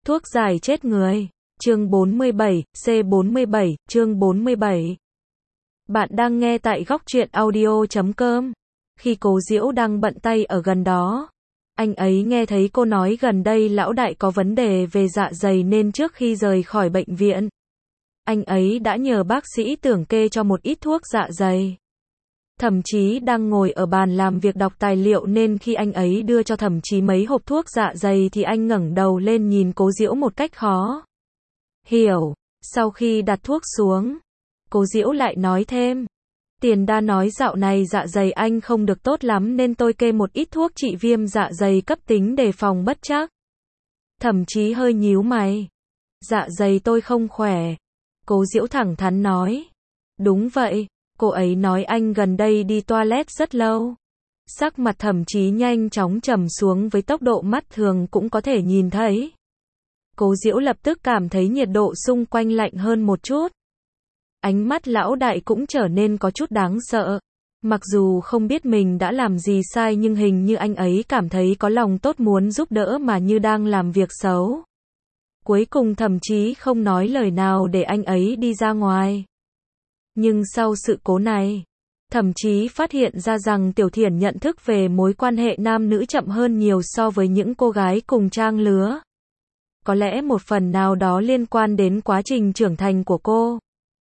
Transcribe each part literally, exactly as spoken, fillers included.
Thuốc giải chết người. Chương bốn mươi bảy, C bốn mươi bảy, chương bốn mươi bảy. Bạn đang nghe tại góc truyện audio chấm com. Khi Cố Diễu đang bận tay ở gần đó, anh ấy nghe thấy cô nói gần đây lão đại có vấn đề về dạ dày nên trước khi rời khỏi bệnh viện, anh ấy đã nhờ bác sĩ Tưởng kê cho một ít thuốc dạ dày. Thậm chí đang ngồi ở bàn làm việc đọc tài liệu nên khi anh ấy đưa cho Thậm chí mấy hộp thuốc dạ dày thì anh ngẩng đầu lên nhìn Cố Diễu một cách khó hiểu. Sau khi đặt thuốc xuống, Cố Diễu lại nói thêm, Tiền Đa nói dạo này dạ dày anh không được tốt lắm nên tôi kê một ít thuốc trị viêm dạ dày cấp tính để phòng bất trắc. Thậm chí hơi nhíu mày. Dạ dày tôi không khỏe. Cố Diễu thẳng thắn nói. Đúng vậy, cô ấy nói anh gần đây đi toilet rất lâu. Sắc mặt Thậm chí nhanh chóng trầm xuống với tốc độ mắt thường cũng có thể nhìn thấy. Cố Diễu lập tức cảm thấy nhiệt độ xung quanh lạnh hơn một chút. Ánh mắt lão đại cũng trở nên có chút đáng sợ. Mặc dù không biết mình đã làm gì sai nhưng hình như anh ấy cảm thấy có lòng tốt muốn giúp đỡ mà như đang làm việc xấu. Cuối cùng thậm chí không nói lời nào để anh ấy đi ra ngoài. Nhưng sau sự cố này, thậm chí phát hiện ra rằng Tiểu Thiển nhận thức về mối quan hệ nam nữ chậm hơn nhiều so với những cô gái cùng trang lứa. Có lẽ một phần nào đó liên quan đến quá trình trưởng thành của cô.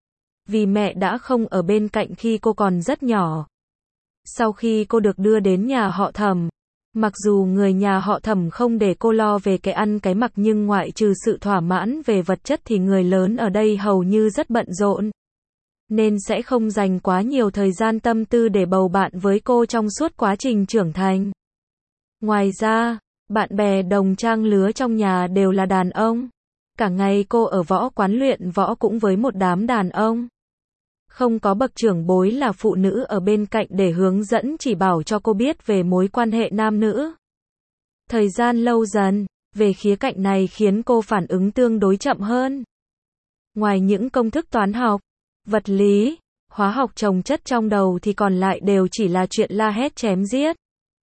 Vì mẹ đã không ở bên cạnh khi cô còn rất nhỏ. Sau khi cô được đưa đến nhà họ Thẩm, mặc dù người nhà họ Thẩm không để cô lo về cái ăn cái mặc nhưng ngoại trừ sự thỏa mãn về vật chất thì người lớn ở đây hầu như rất bận rộn. Nên sẽ không dành quá nhiều thời gian tâm tư để bầu bạn với cô trong suốt quá trình trưởng thành. Ngoài ra, bạn bè đồng trang lứa trong nhà đều là đàn ông. Cả ngày cô ở võ quán luyện võ cũng với một đám đàn ông. Không có bậc trưởng bối là phụ nữ ở bên cạnh để hướng dẫn chỉ bảo cho cô biết về mối quan hệ nam nữ. Thời gian lâu dần, về khía cạnh này khiến cô phản ứng tương đối chậm hơn. Ngoài những công thức toán học, vật lý, hóa học chồng chất trong đầu thì còn lại đều chỉ là chuyện la hét chém giết.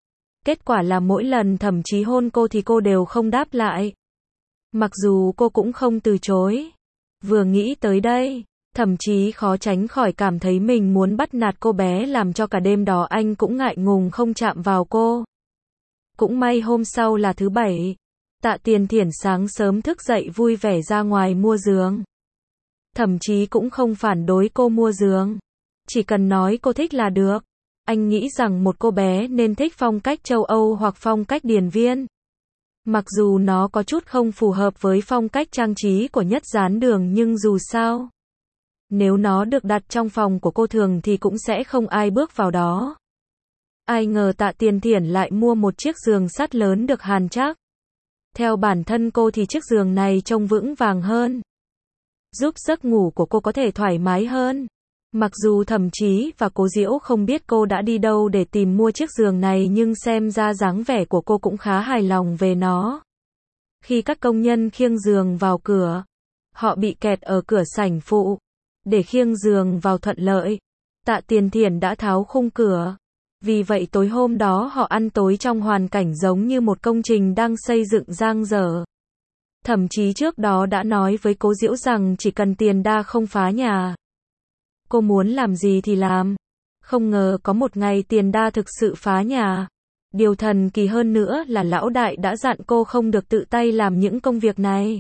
Kết quả là mỗi lần Thậm chí hôn cô thì cô đều không đáp lại. Mặc dù cô cũng không từ chối. Vừa nghĩ tới đây, thậm chí khó tránh khỏi cảm thấy mình muốn bắt nạt cô bé làm cho cả đêm đó anh cũng ngại ngùng không chạm vào cô. Cũng may hôm sau là thứ bảy. Tạ Tiền Thiển sáng sớm thức dậy vui vẻ ra ngoài mua giường. Thậm chí cũng không phản đối cô mua giường. Chỉ cần nói cô thích là được. Anh nghĩ rằng một cô bé nên thích phong cách châu Âu hoặc phong cách điền viên. Mặc dù nó có chút không phù hợp với phong cách trang trí của Nhất Gián Đường nhưng dù sao, nếu nó được đặt trong phòng của cô thường thì cũng sẽ không ai bước vào đó. Ai ngờ Tạ Tiền Thiển lại mua một chiếc giường sắt lớn được hàn chắc. Theo bản thân cô thì chiếc giường này trông vững vàng hơn, giúp giấc ngủ của cô có thể thoải mái hơn. Mặc dù Thậm chí và Cố Diễu không biết cô đã đi đâu để tìm mua chiếc giường này nhưng xem ra dáng vẻ của cô cũng khá hài lòng về nó. Khi các công nhân khiêng giường vào cửa, họ bị kẹt ở cửa sảnh phụ. Để khiêng giường vào thuận lợi, Tạ Tiền Thiển đã tháo khung cửa. Vì vậy tối hôm đó họ ăn tối trong hoàn cảnh giống như một công trình đang xây dựng dang dở. Thậm chí trước đó đã nói với Cố Diễu rằng chỉ cần Tiền Đa không phá nhà, cô muốn làm gì thì làm. Không ngờ có một ngày Tiền Đa thực sự phá nhà. Điều thần kỳ hơn nữa là lão đại đã dặn cô không được tự tay làm những công việc này.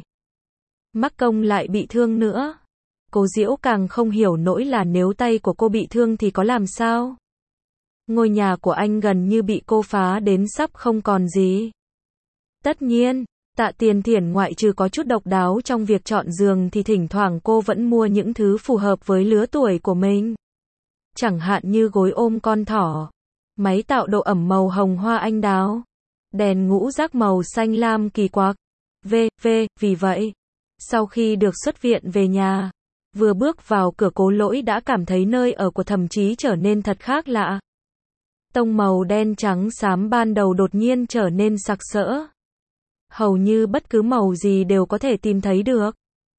Mắc công lại bị thương nữa. Cố Diễu càng không hiểu nỗi là nếu tay của cô bị thương thì có làm sao. Ngôi nhà của anh gần như bị cô phá đến sắp không còn gì. Tất nhiên, Tạ Tiền Thiển ngoại trừ có chút độc đáo trong việc chọn giường thì thỉnh thoảng cô vẫn mua những thứ phù hợp với lứa tuổi của mình. Chẳng hạn như gối ôm con thỏ, máy tạo độ ẩm màu hồng hoa anh đào, đèn ngũ giác màu xanh lam kỳ quặc, vân vân Vì vậy, sau khi được xuất viện về nhà, vừa bước vào cửa Cố Lỗi đã cảm thấy nơi ở của Thậm chí trở nên thật khác lạ. Tông màu đen trắng xám ban đầu đột nhiên trở nên sặc sỡ. Hầu như bất cứ màu gì đều có thể tìm thấy được.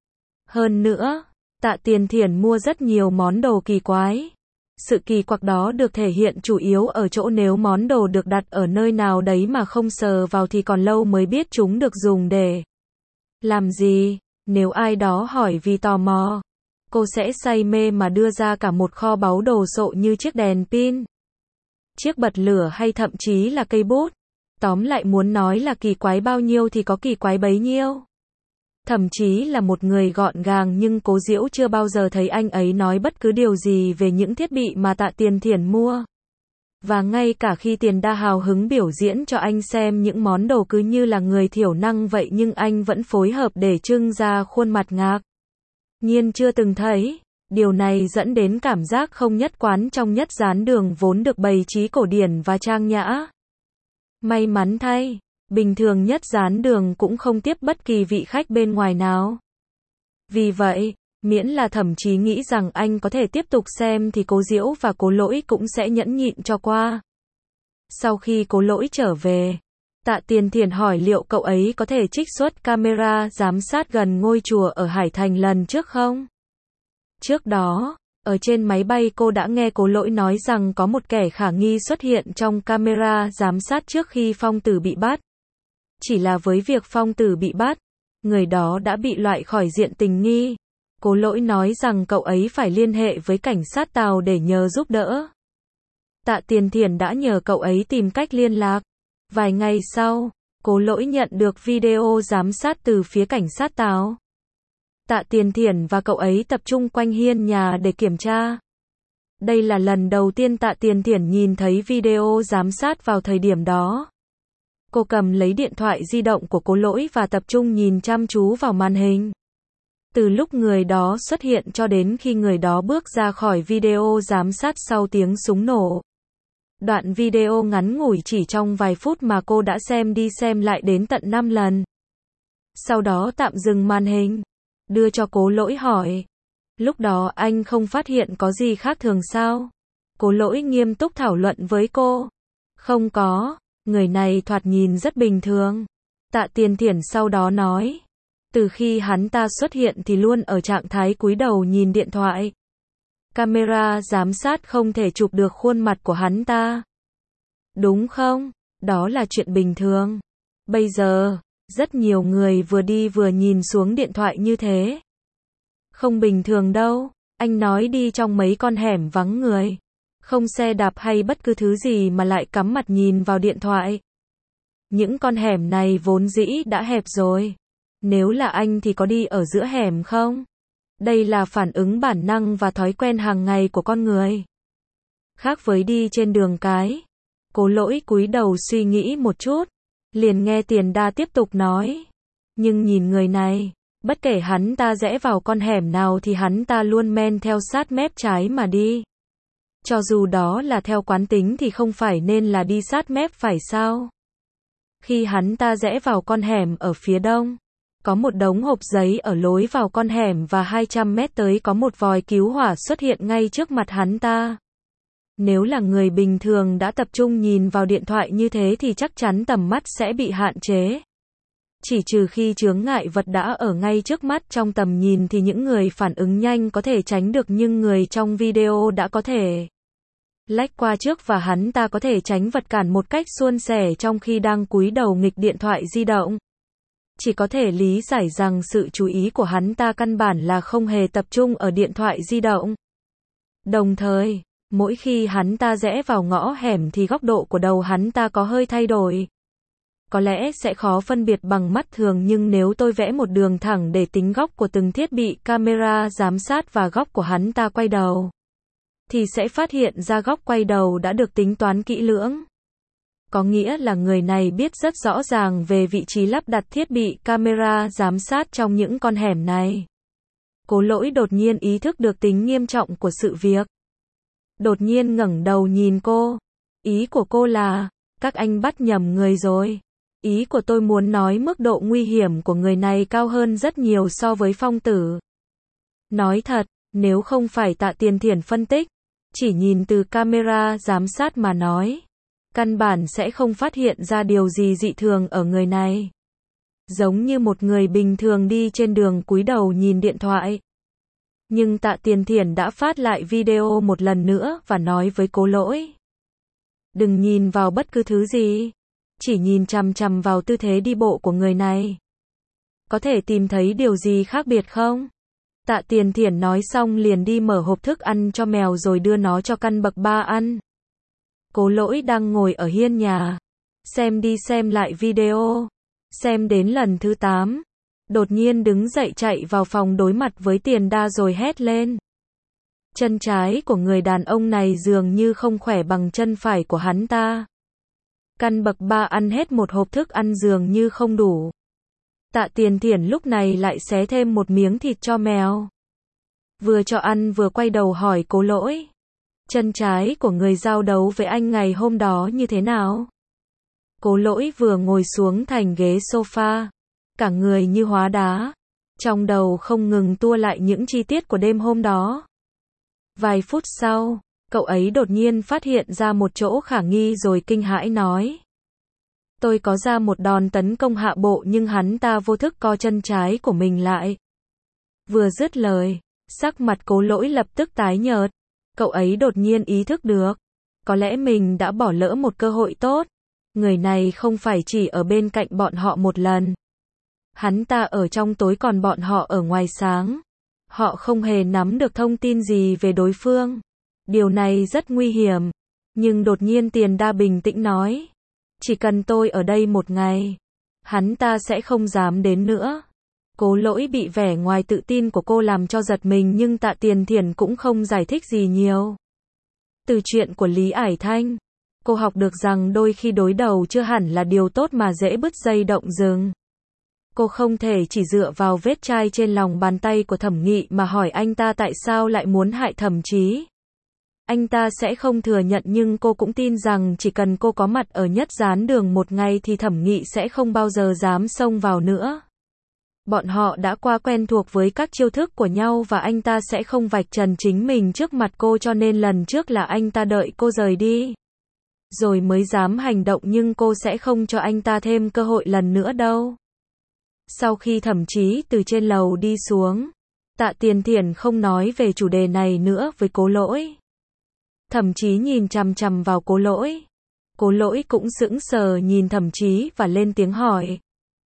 Hơn nữa, Tạ Tiền Thiển mua rất nhiều món đồ kỳ quái. Sự kỳ quặc đó được thể hiện chủ yếu ở chỗ nếu món đồ được đặt ở nơi nào đấy mà không sờ vào thì còn lâu mới biết chúng được dùng để Làm gì? Nếu ai đó hỏi vì tò mò, cô sẽ say mê mà đưa ra cả một kho báu đồ sộ như chiếc đèn pin, chiếc bật lửa hay thậm chí là cây bút. Tóm lại muốn nói là kỳ quái bao nhiêu thì có kỳ quái bấy nhiêu. Thậm chí là một người gọn gàng nhưng Cố Diễu chưa bao giờ thấy anh ấy nói bất cứ điều gì về những thiết bị mà Tạ Tiền Thiển mua. Và ngay cả khi Tiền Đa hào hứng biểu diễn cho anh xem những món đồ cứ như là người thiểu năng vậy nhưng anh vẫn phối hợp để trưng ra khuôn mặt ngạc nhiên chưa từng thấy. Điều này dẫn đến cảm giác không nhất quán trong Nhất Gián Đường vốn được bày trí cổ điển và trang nhã. May mắn thay, bình thường Nhất Gián Đường cũng không tiếp bất kỳ vị khách bên ngoài nào. Vì vậy, miễn là Thẩm Chí nghĩ rằng anh có thể tiếp tục xem thì Cố Diễu và Cố Lỗi cũng sẽ nhẫn nhịn cho qua. Sau khi Cố Lỗi trở về, Tạ Tiền Thiển hỏi liệu cậu ấy có thể trích xuất camera giám sát gần ngôi chùa ở Hải Thành lần trước không? Trước đó, ở trên máy bay cô đã nghe Cố Lỗi nói rằng có một kẻ khả nghi xuất hiện trong camera giám sát trước khi Phong Tử bị bắt. Chỉ là với việc Phong Tử bị bắt, người đó đã bị loại khỏi diện tình nghi. Cố Lỗi nói rằng cậu ấy phải liên hệ với cảnh sát Tàu để nhờ giúp đỡ. Tạ Tiền Thiển đã nhờ cậu ấy tìm cách liên lạc. Vài ngày sau, Cố Lỗi nhận được video giám sát từ phía cảnh sát Tàu. Tạ Tiền Thiển và cậu ấy tập trung quanh hiên nhà để kiểm tra. Đây là lần đầu tiên Tạ Tiền Thiển nhìn thấy video giám sát vào thời điểm đó. Cô cầm lấy điện thoại di động của Cố Lỗi và tập trung nhìn chăm chú vào màn hình. Từ lúc người đó xuất hiện cho đến khi người đó bước ra khỏi video giám sát sau tiếng súng nổ. Đoạn video ngắn ngủi chỉ trong vài phút mà cô đã xem đi xem lại đến tận năm lần. Sau đó tạm dừng màn hình, đưa cho Cố Lỗi hỏi. Lúc đó anh không phát hiện có gì khác thường sao? Cố Lỗi nghiêm túc thảo luận với cô. Không có, người này thoạt nhìn rất bình thường. Tạ Tiền Thiển sau đó nói. Từ khi hắn ta xuất hiện thì luôn ở trạng thái cúi đầu nhìn điện thoại. Camera giám sát không thể chụp được khuôn mặt của hắn ta. Đúng không? Đó là chuyện bình thường. Bây giờ, rất nhiều người vừa đi vừa nhìn xuống điện thoại như thế. Không bình thường đâu. Anh nói đi trong mấy con hẻm vắng người. Không xe đạp hay bất cứ thứ gì mà lại cắm mặt nhìn vào điện thoại. Những con hẻm này vốn dĩ đã hẹp rồi. Nếu là anh thì có đi ở giữa hẻm không? Đây là phản ứng bản năng và thói quen hàng ngày của con người. Khác với đi trên đường cái. Cố Lỗi cúi đầu suy nghĩ một chút. Liền nghe Tiền Đa tiếp tục nói. Nhưng nhìn người này, bất kể hắn ta rẽ vào con hẻm nào thì hắn ta luôn men theo sát mép trái mà đi. Cho dù đó là theo quán tính thì không phải nên là đi sát mép phải sao? Khi hắn ta rẽ vào con hẻm ở phía đông, có một đống hộp giấy ở lối vào con hẻm và hai trăm mét tới có một vòi cứu hỏa xuất hiện ngay trước mặt hắn ta. Nếu là người bình thường đã tập trung nhìn vào điện thoại như thế thì chắc chắn tầm mắt sẽ bị hạn chế. Chỉ trừ khi chướng ngại vật đã ở ngay trước mắt trong tầm nhìn thì những người phản ứng nhanh có thể tránh được nhưng người trong video đã có thể lách qua trước và hắn ta có thể tránh vật cản một cách suôn sẻ trong khi đang cúi đầu nghịch điện thoại di động. Chỉ có thể lý giải rằng sự chú ý của hắn ta căn bản là không hề tập trung ở điện thoại di động. Đồng thời, mỗi khi hắn ta rẽ vào ngõ hẻm thì góc độ của đầu hắn ta có hơi thay đổi. Có lẽ sẽ khó phân biệt bằng mắt thường nhưng nếu tôi vẽ một đường thẳng để tính góc của từng thiết bị camera giám sát và góc của hắn ta quay đầu, thì sẽ phát hiện ra góc quay đầu đã được tính toán kỹ lưỡng. Có nghĩa là người này biết rất rõ ràng về vị trí lắp đặt thiết bị camera giám sát trong những con hẻm này. Cố Lỗi đột nhiên ý thức được tính nghiêm trọng của sự việc. Đột nhiên ngẩng đầu nhìn cô. Ý của cô là, các anh bắt nhầm người rồi. Ý của tôi muốn nói mức độ nguy hiểm của người này cao hơn rất nhiều so với Phong Tử. Nói thật, nếu không phải Tạ Tiền Thiển phân tích, chỉ nhìn từ camera giám sát mà nói, căn bản sẽ không phát hiện ra điều gì dị thường ở người này. Giống như một người bình thường đi trên đường cúi đầu nhìn điện thoại. Nhưng Tạ Tiền Thiển đã phát lại video một lần nữa và nói với Cố Lỗi. Đừng nhìn vào bất cứ thứ gì. Chỉ nhìn chằm chằm vào tư thế đi bộ của người này. Có thể tìm thấy điều gì khác biệt không? Tạ Tiền Thiển nói xong liền đi mở hộp thức ăn cho mèo rồi đưa nó cho căn bậc ba ăn. Cố Lỗi đang ngồi ở hiên nhà, xem đi xem lại video, xem đến lần thứ tám, đột nhiên đứng dậy chạy vào phòng đối mặt với Tiền Đa rồi hét lên. Chân trái của người đàn ông này dường như không khỏe bằng chân phải của hắn ta. Căn bậc ba ăn hết một hộp thức ăn dường như không đủ. Tạ Tiền Thiển lúc này lại xé thêm một miếng thịt cho mèo. Vừa cho ăn vừa quay đầu hỏi Cố Lỗi. Chân trái của người giao đấu với anh ngày hôm đó như thế nào? Cố Lỗi vừa ngồi xuống thành ghế sofa, cả người như hóa đá, trong đầu không ngừng tua lại những chi tiết của đêm hôm đó. Vài phút sau, cậu ấy đột nhiên phát hiện ra một chỗ khả nghi rồi kinh hãi nói. Tôi có ra một đòn tấn công hạ bộ nhưng hắn ta vô thức co chân trái của mình lại. Vừa dứt lời, sắc mặt Cố Lỗi lập tức tái nhợt. Cậu ấy đột nhiên ý thức được. Có lẽ mình đã bỏ lỡ một cơ hội tốt. Người này không phải chỉ ở bên cạnh bọn họ một lần. Hắn ta ở trong tối còn bọn họ ở ngoài sáng. Họ không hề nắm được thông tin gì về đối phương. Điều này rất nguy hiểm. Nhưng đột nhiên Tiền Đa bình tĩnh nói. Chỉ cần tôi ở đây một ngày, hắn ta sẽ không dám đến nữa. Cố Lỗi bị vẻ ngoài tự tin của cô làm cho giật mình nhưng Tạ Tiền Thiển cũng không giải thích gì nhiều. Từ chuyện của Lý Ải Thanh, cô học được rằng đôi khi đối đầu chưa hẳn là điều tốt mà dễ bứt dây động rừng. Cô không thể chỉ dựa vào vết chai trên lòng bàn tay của Thẩm Nghị mà hỏi anh ta tại sao lại muốn hại Thẩm Chí. Anh ta sẽ không thừa nhận nhưng cô cũng tin rằng chỉ cần cô có mặt ở Nhất Gián Đường một ngày thì Thẩm Nghị sẽ không bao giờ dám xông vào nữa. Bọn họ đã quá quen thuộc với các chiêu thức của nhau và anh ta sẽ không vạch trần chính mình trước mặt cô cho nên lần trước là anh ta đợi cô rời đi. Rồi mới dám hành động nhưng cô sẽ không cho anh ta thêm cơ hội lần nữa đâu. Sau khi Thẩm Chí từ trên lầu đi xuống, Tạ Tiền Thiển không nói về chủ đề này nữa với Cố Lỗi. Thẩm Chí nhìn chằm chằm vào Cố Lỗi. Cố Lỗi cũng sững sờ nhìn Thẩm Chí và lên tiếng hỏi.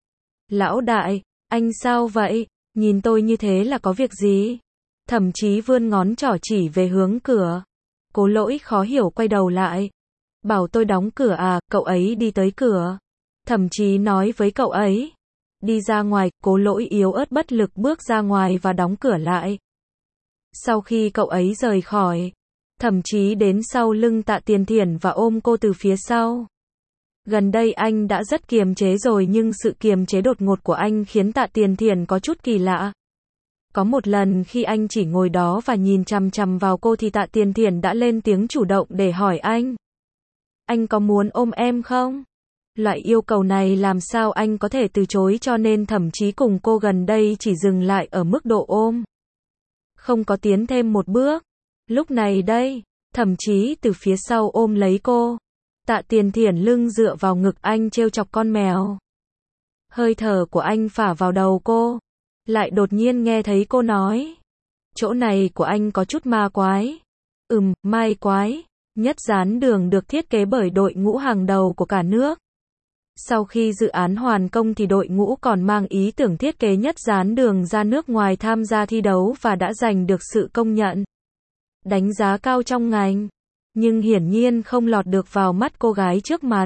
Lão đại, anh sao vậy? Nhìn tôi như thế là có việc gì? Thẩm Chí vươn ngón trỏ chỉ về hướng cửa. Cố Lỗi khó hiểu quay đầu lại. Bảo tôi đóng cửa à? Cậu ấy đi tới cửa. Thẩm Chí nói với cậu ấy. Đi ra ngoài. Cố Lỗi yếu ớt bất lực bước ra ngoài và đóng cửa lại. Sau khi cậu ấy rời khỏi, Thẩm Chí đến sau lưng Tạ Tiền Thiển và ôm cô từ phía sau. Gần đây anh đã rất kiềm chế rồi nhưng sự kiềm chế đột ngột của anh khiến Tạ Tiền Thiển có chút kỳ lạ. Có một lần khi anh chỉ ngồi đó và nhìn chằm chằm vào cô thì Tạ Tiền Thiển đã lên tiếng chủ động để hỏi anh. Anh có muốn ôm em không? Loại yêu cầu này làm sao anh có thể từ chối cho nên Thẩm Chí cùng cô gần đây chỉ dừng lại ở mức độ ôm. Không có tiến thêm một bước. Lúc này đây, Thẩm Chí từ phía sau ôm lấy cô. Tạ Tiền Thiển lưng dựa vào ngực anh trêu chọc con mèo. Hơi thở của anh phả vào đầu cô. Lại đột nhiên nghe thấy cô nói. Chỗ này của anh có chút ma quái. Ừm, mai quái. Nhất Gián Đường được thiết kế bởi đội ngũ hàng đầu của cả nước. Sau khi dự án hoàn công thì đội ngũ còn mang ý tưởng thiết kế Nhất Gián Đường ra nước ngoài tham gia thi đấu và đã giành được sự công nhận, đánh giá cao trong ngành. Nhưng hiển nhiên không lọt được vào mắt cô gái trước mặt.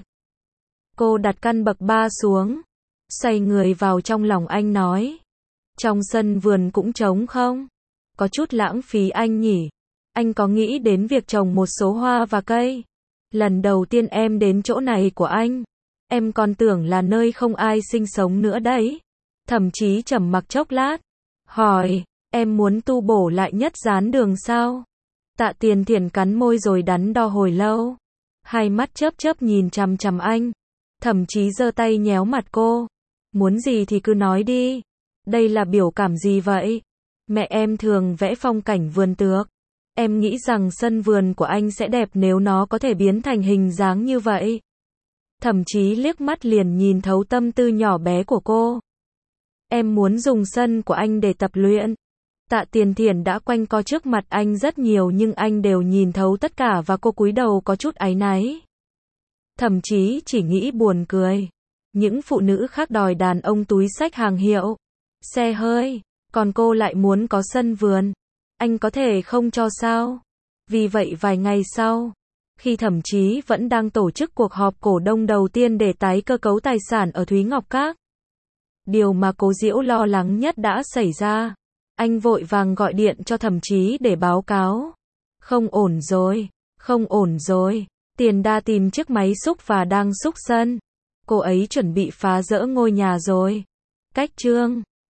Cô đặt căn bậc ba xuống, xoay người vào trong lòng anh nói. Trong sân vườn cũng trống không? Có chút lãng phí anh nhỉ? Anh có nghĩ đến việc trồng một số hoa và cây? Lần đầu tiên em đến chỗ này của anh, em còn tưởng là nơi không ai sinh sống nữa đấy. Thậm chí trầm mặc chốc lát, hỏi, em muốn tu bổ lại Nhất Gián Đường sao? Tạ Tiền Thiển cắn môi rồi đắn đo hồi lâu. Hai mắt chớp chớp nhìn chằm chằm anh. Thậm chí giơ tay nhéo mặt cô. Muốn gì thì cứ nói đi. Đây là biểu cảm gì vậy? Mẹ em thường vẽ phong cảnh vườn tược. Em nghĩ rằng sân vườn của anh sẽ đẹp nếu nó có thể biến thành hình dáng như vậy. Thậm chí liếc mắt liền nhìn thấu tâm tư nhỏ bé của cô. Em muốn dùng sân của anh để tập luyện. Tạ Tiền Thiển đã quanh co trước mặt anh rất nhiều nhưng anh đều nhìn thấu tất cả và cô cúi đầu có chút áy náy. Thậm chí chỉ nghĩ buồn cười. Những phụ nữ khác đòi đàn ông túi xách hàng hiệu, xe hơi, còn cô lại muốn có sân vườn. Anh có thể không cho sao? Vì vậy vài ngày sau, khi Thẩm Chí vẫn đang tổ chức cuộc họp cổ đông đầu tiên để tái cơ cấu tài sản ở Thúy Ngọc Các, điều mà Cố Diễu lo lắng nhất đã xảy ra. Anh vội vàng gọi điện cho Thẩm Chí để báo cáo. Không ổn rồi, không ổn rồi. Tiền Đa tìm chiếc máy xúc và đang xúc sân. Cô ấy chuẩn bị phá rỡ ngôi nhà rồi. Cách chương